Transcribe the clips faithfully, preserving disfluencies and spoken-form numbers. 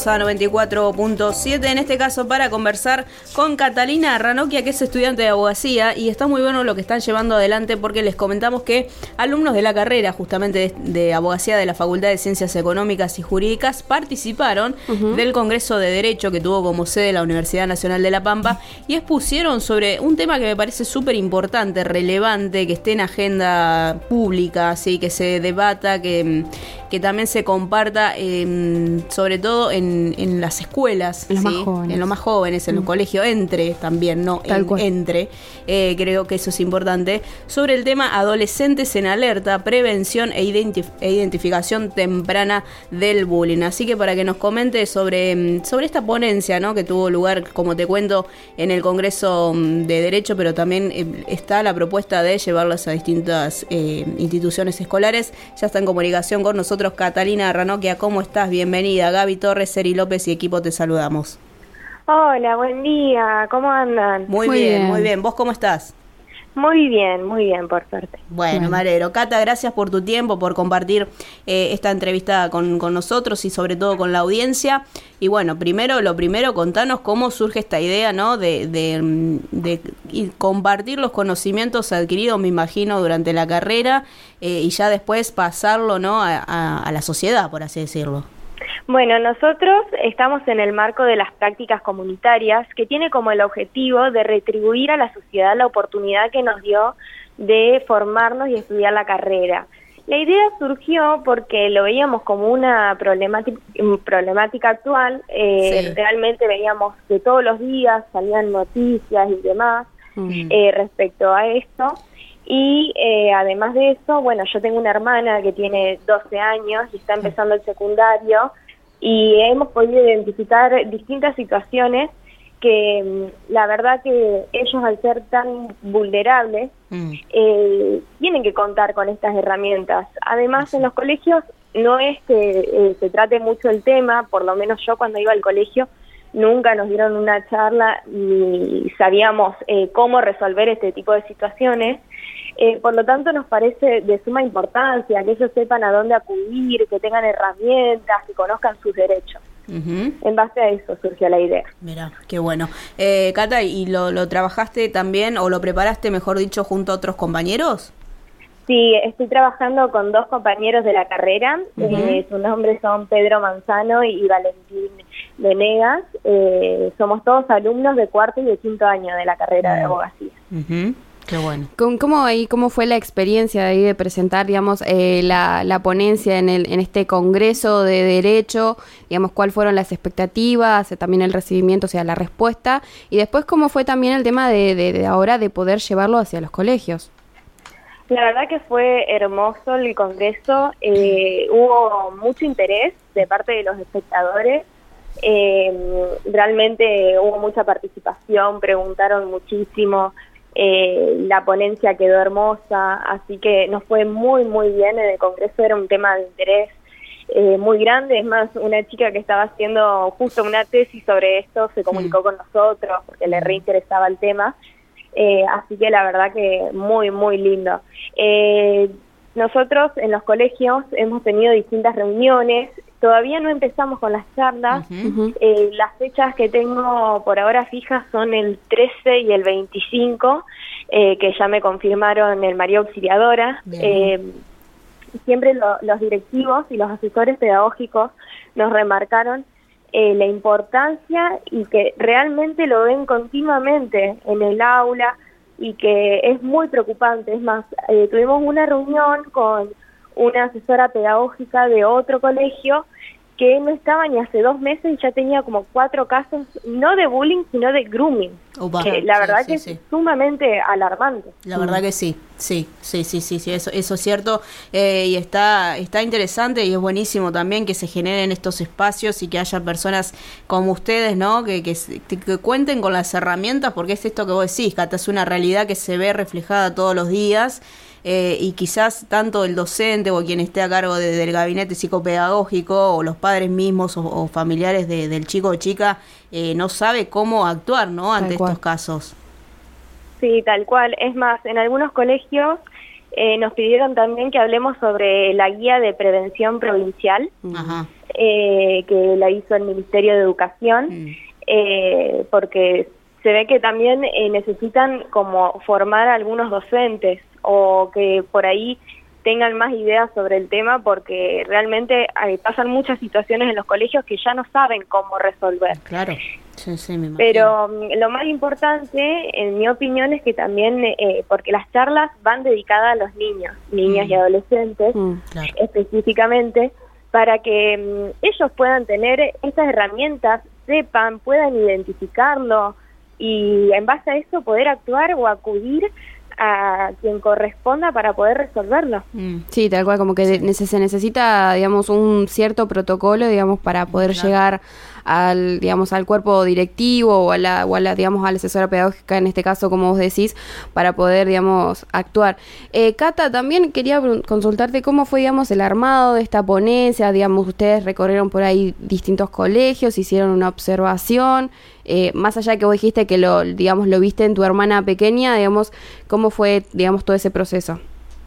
bienvenidos a noventa y cuatro punto siete, en este caso para conversar con Catalina Ranocchia, que es estudiante de abogacía, y está muy bueno lo que están llevando adelante porque les comentamos que alumnos de la carrera justamente de, de abogacía de la Facultad de Ciencias Económicas y Jurídicas participaron uh-huh. del Congreso de Derecho que tuvo como sede la Universidad Nacional de La Pampa y expusieron sobre un tema que me parece súper importante, relevante, que esté en agenda pública, así que se debata, que, que también se comparta, eh, sobre todo en, en las escuelas, en los ¿sí? más jóvenes, en los más jóvenes, en mm. los colegios, entre también, no en, entre, eh, creo que eso es importante, sobre el tema adolescentes en alerta, prevención e, identif- e identificación temprana del bullying. Así que para que nos comente sobre, sobre esta ponencia, ¿no?, que tuvo lugar, como te cuento, en el Congreso de Derecho, pero también eh, está la propuesta de llevarlas a distintas eh, instituciones escolares. Ya está en comunicación con nosotros Catalina Ranocchia. ¿Cómo estás? Bienvenida. Gaby Torres, Seri López y equipo te saludamos. Hola, buen día. ¿Cómo andan? Muy, muy bien, bien, muy bien. ¿Vos cómo estás? Muy bien, muy bien, por suerte. Bueno, bueno. me alegro. Cata, gracias por tu tiempo, por compartir eh, esta entrevista con, con nosotros y sobre todo con la audiencia. Y bueno, primero, lo primero, contanos cómo surge esta idea, ¿no?, de, de, de, de compartir los conocimientos adquiridos, me imagino, durante la carrera eh, y ya después pasarlo, ¿no?, a, a, a la sociedad, por así decirlo. Bueno, nosotros estamos en el marco de las prácticas comunitarias, que tiene como el objetivo de retribuir a la sociedad la oportunidad que nos dio de formarnos y estudiar la carrera. La idea surgió porque lo veíamos como una problemática, problemática actual, eh, sí. realmente veíamos que todos los días salían noticias y demás mm. eh, respecto a esto. Y eh, además de eso, bueno, yo tengo una hermana que tiene doce años y está empezando el secundario y hemos podido identificar distintas situaciones que la verdad que ellos, al ser tan vulnerables, mm. eh, tienen que contar con estas herramientas. Además, sí. en los colegios no es que eh, se trate mucho el tema, por lo menos yo cuando iba al colegio nunca nos dieron una charla ni sabíamos eh, cómo resolver este tipo de situaciones. Eh, por lo tanto, nos parece de suma importancia que ellos sepan a dónde acudir, que tengan herramientas, que conozcan sus derechos. Uh-huh. En base a eso surgió la idea. Mira, qué bueno. Eh, Cata, ¿y lo, lo trabajaste también, o lo preparaste, mejor dicho, junto a otros compañeros? Sí, estoy trabajando con dos compañeros de la carrera. Uh-huh. Eh, sus nombres son Pedro Manzano y Valentín Venegas. Eh, somos todos alumnos de cuarto y de quinto año de la carrera uh-huh. de abogacía. Uh-huh. Qué bueno. ¿Cómo, ahí, cómo fue la experiencia de, ahí de presentar, digamos, eh, la, la ponencia en, el, en este Congreso de Derecho? Digamos, ¿cuáles fueron las expectativas, también el recibimiento, o sea, la respuesta? Y después, ¿cómo fue también el tema de, de, de ahora de poder llevarlo hacia los colegios? La verdad que fue hermoso el Congreso. Eh, hubo mucho interés de parte de los espectadores. Eh, realmente hubo mucha participación, preguntaron muchísimo. Eh, la ponencia quedó hermosa, así que nos fue muy, muy bien. En el Congreso era un tema de interés eh, muy grande. Es más, una chica que estaba haciendo justo una tesis sobre esto se comunicó mm. con nosotros porque le reinteresaba el tema. Eh, así que la verdad que muy, muy lindo. Eh, nosotros en los colegios hemos tenido distintas reuniones. Todavía no empezamos con las charlas. Uh-huh. Eh, las fechas que tengo por ahora fijas son el trece y el veinticinco, eh, que ya me confirmaron el María Auxiliadora. Eh, siempre lo, los directivos y los asesores pedagógicos nos remarcaron eh, la importancia y que realmente lo ven continuamente en el aula y que es muy preocupante. Es más, eh, tuvimos una reunión con una asesora pedagógica de otro colegio que no estaba ni hace dos meses y ya tenía como cuatro casos, no de bullying, sino de grooming. Opa, que la sí, verdad sí, que sí. es sumamente alarmante. La verdad que sí, sí, sí, sí, sí, sí eso, eso es cierto. Eh, y está, está interesante y es buenísimo también que se generen estos espacios y que haya personas como ustedes, ¿no?, que, que, que cuenten con las herramientas, porque es esto que vos decís, Cata, es una realidad que se ve reflejada todos los días. Eh, y quizás tanto el docente o quien esté a cargo de, del gabinete psicopedagógico o los padres mismos o, o familiares de, del chico o chica eh, no sabe cómo actuar, ¿no?, ante estos casos. Sí, tal cual. Es más, en algunos colegios eh, nos pidieron también que hablemos sobre la guía de prevención provincial, Ajá. Eh, que la hizo el Ministerio de Educación, mm. eh, porque se ve que también eh, necesitan como formar a algunos docentes o que por ahí tengan más ideas sobre el tema, porque realmente hay, pasan muchas situaciones en los colegios que ya no saben cómo resolver. Claro, sí, sí, me imagino. Pero um, lo más importante, en mi opinión, es que también, eh, porque las charlas van dedicadas a los niños, niñas mm. y adolescentes, mm, claro. específicamente, para que um, ellos puedan tener estas herramientas, sepan, puedan identificarlo, y en base a eso poder actuar o acudir a quien corresponda para poder resolverlo. Sí, tal cual, como que de, se necesita, digamos, un cierto protocolo, digamos, para poder claro. llegar al, digamos, al cuerpo directivo o a la, o a la, digamos, a la asesora pedagógica, en este caso, como vos decís, para poder, digamos, actuar. Eh, Cata, también quería consultarte cómo fue, digamos, el armado de esta ponencia. Digamos, ustedes recorrieron por ahí distintos colegios, hicieron una observación, eh, más allá de que vos dijiste que lo, digamos, lo viste en tu hermana pequeña, digamos, ¿cómo fue, digamos, todo ese proceso?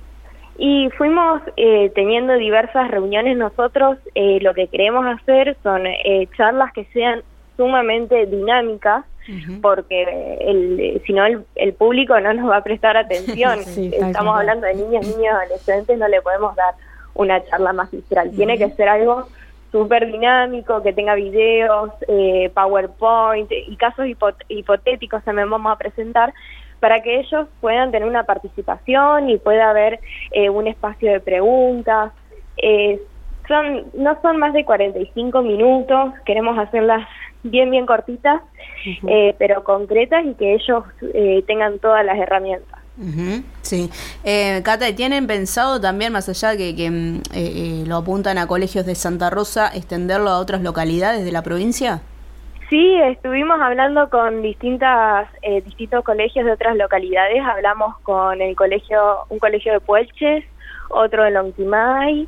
Y fuimos eh, teniendo diversas reuniones nosotros. Eh, lo que queremos hacer son eh, charlas que sean sumamente dinámicas, uh-huh. porque el, si no el, el público no nos va a prestar atención. Sí, estamos hablando de niños, niños, adolescentes, no le podemos dar una charla magistral. Uh-huh. Tiene que ser algo súper dinámico, que tenga videos, eh, PowerPoint y casos hipot- hipotéticos también vamos a presentar, para que ellos puedan tener una participación y pueda haber eh, un espacio de preguntas. Eh, son no son más de cuarenta y cinco minutos, queremos hacerlas bien, bien cortitas, uh-huh. eh, pero concretas, y que ellos eh, tengan todas las herramientas. Uh-huh, sí. Eh, Cata, ¿tienen pensado también, más allá que, que eh, eh, lo apuntan a colegios de Santa Rosa, extenderlo a otras localidades de la provincia? Sí, estuvimos hablando con distintas eh, distintos colegios de otras localidades. Hablamos con el colegio, un colegio de Puelches, otro de Lonquimay,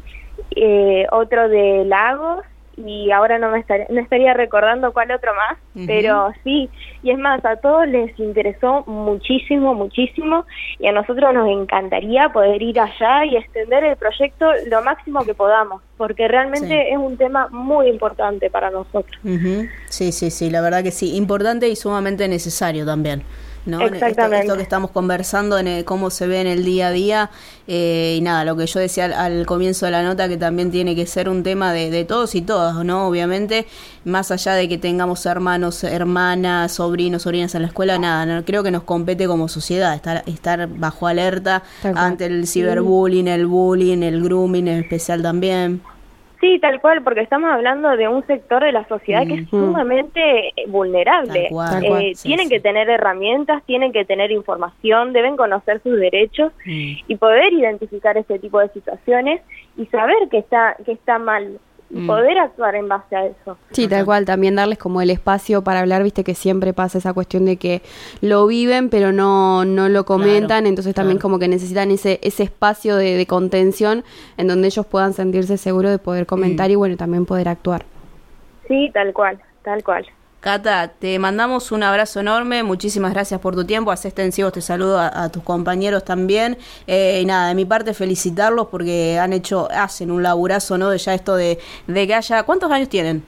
eh, otro de Lagos, y ahora no me estaría, no estaría recordando cuál otro más, uh-huh. pero sí, y es más, a todos les interesó muchísimo, muchísimo, y a nosotros nos encantaría poder ir allá y extender el proyecto lo máximo que podamos, porque realmente sí. es un tema muy importante para nosotros. Uh-huh. Sí, sí, sí, la verdad que sí, importante y sumamente necesario también, ¿no? Exactamente. Esto, esto que estamos conversando en el, cómo se ve en el día a día, eh, y nada, lo que yo decía al, al comienzo de la nota, que también tiene que ser un tema de, de todos y todas, ¿no? Obviamente, más allá de que tengamos hermanos, hermanas, sobrinos, sobrinas en la escuela, nada, no, creo que nos compete como sociedad estar estar bajo alerta ante el ciberbullying, el bullying, el grooming en especial también. Sí, tal cual, porque estamos hablando de un sector de la sociedad mm. que es sumamente vulnerable. Tal cual, tal cual, eh, sí, tienen sí. que tener herramientas, tienen que tener información, deben conocer sus derechos mm. y poder identificar este tipo de situaciones y saber que está que está mal. Y poder actuar en base a eso. Sí, tal cual, también darles como el espacio para hablar, viste que siempre pasa esa cuestión de que lo viven pero no no lo comentan, claro, entonces también claro. como que necesitan ese ese espacio de, de contención en donde ellos puedan sentirse seguros de poder comentar mm. y bueno, también poder actuar. Sí, tal cual, tal cual. Cata, te mandamos un abrazo enorme, muchísimas gracias por tu tiempo, haz extensivos, te saludo a, a tus compañeros también, eh, y nada, de mi parte felicitarlos porque han hecho, hacen un laburazo, ¿no? De ya esto de, de que haya, ¿cuántos años tienen?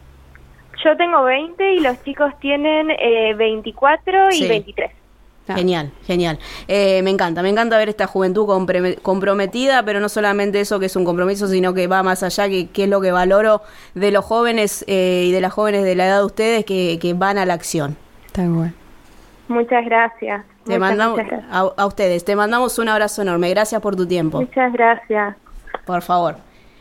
Yo tengo veinte y los chicos tienen eh, veinticuatro y sí. veintitrés. Genial, genial. Eh, me encanta, me encanta ver esta juventud compre- comprometida, pero no solamente eso que es un compromiso, sino que va más allá, que, que es lo que valoro de los jóvenes eh, y de las jóvenes de la edad de ustedes que, que van a la acción. Está bueno. Muchas gracias. Te muchas, mandamos muchas gracias. A, a ustedes, te mandamos un abrazo enorme. Gracias por tu tiempo. Muchas gracias. Por favor.